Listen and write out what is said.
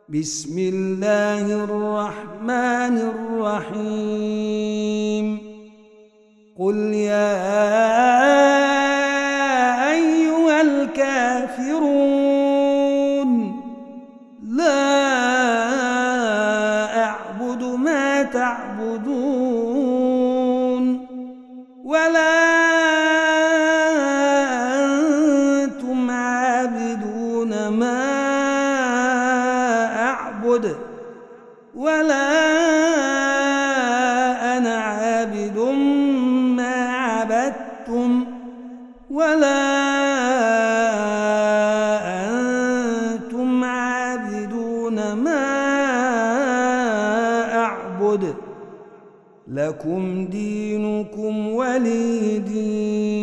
بسم الله الرحمن الرحيم قل يا أيها الكافرون لا أعبد ما تعبدون ولا أنتم عابدون ما أعبد ولا أنا عابد ما عبدتم ولا أنتم عابدون ما أعبد لكم دينكم ولي دين.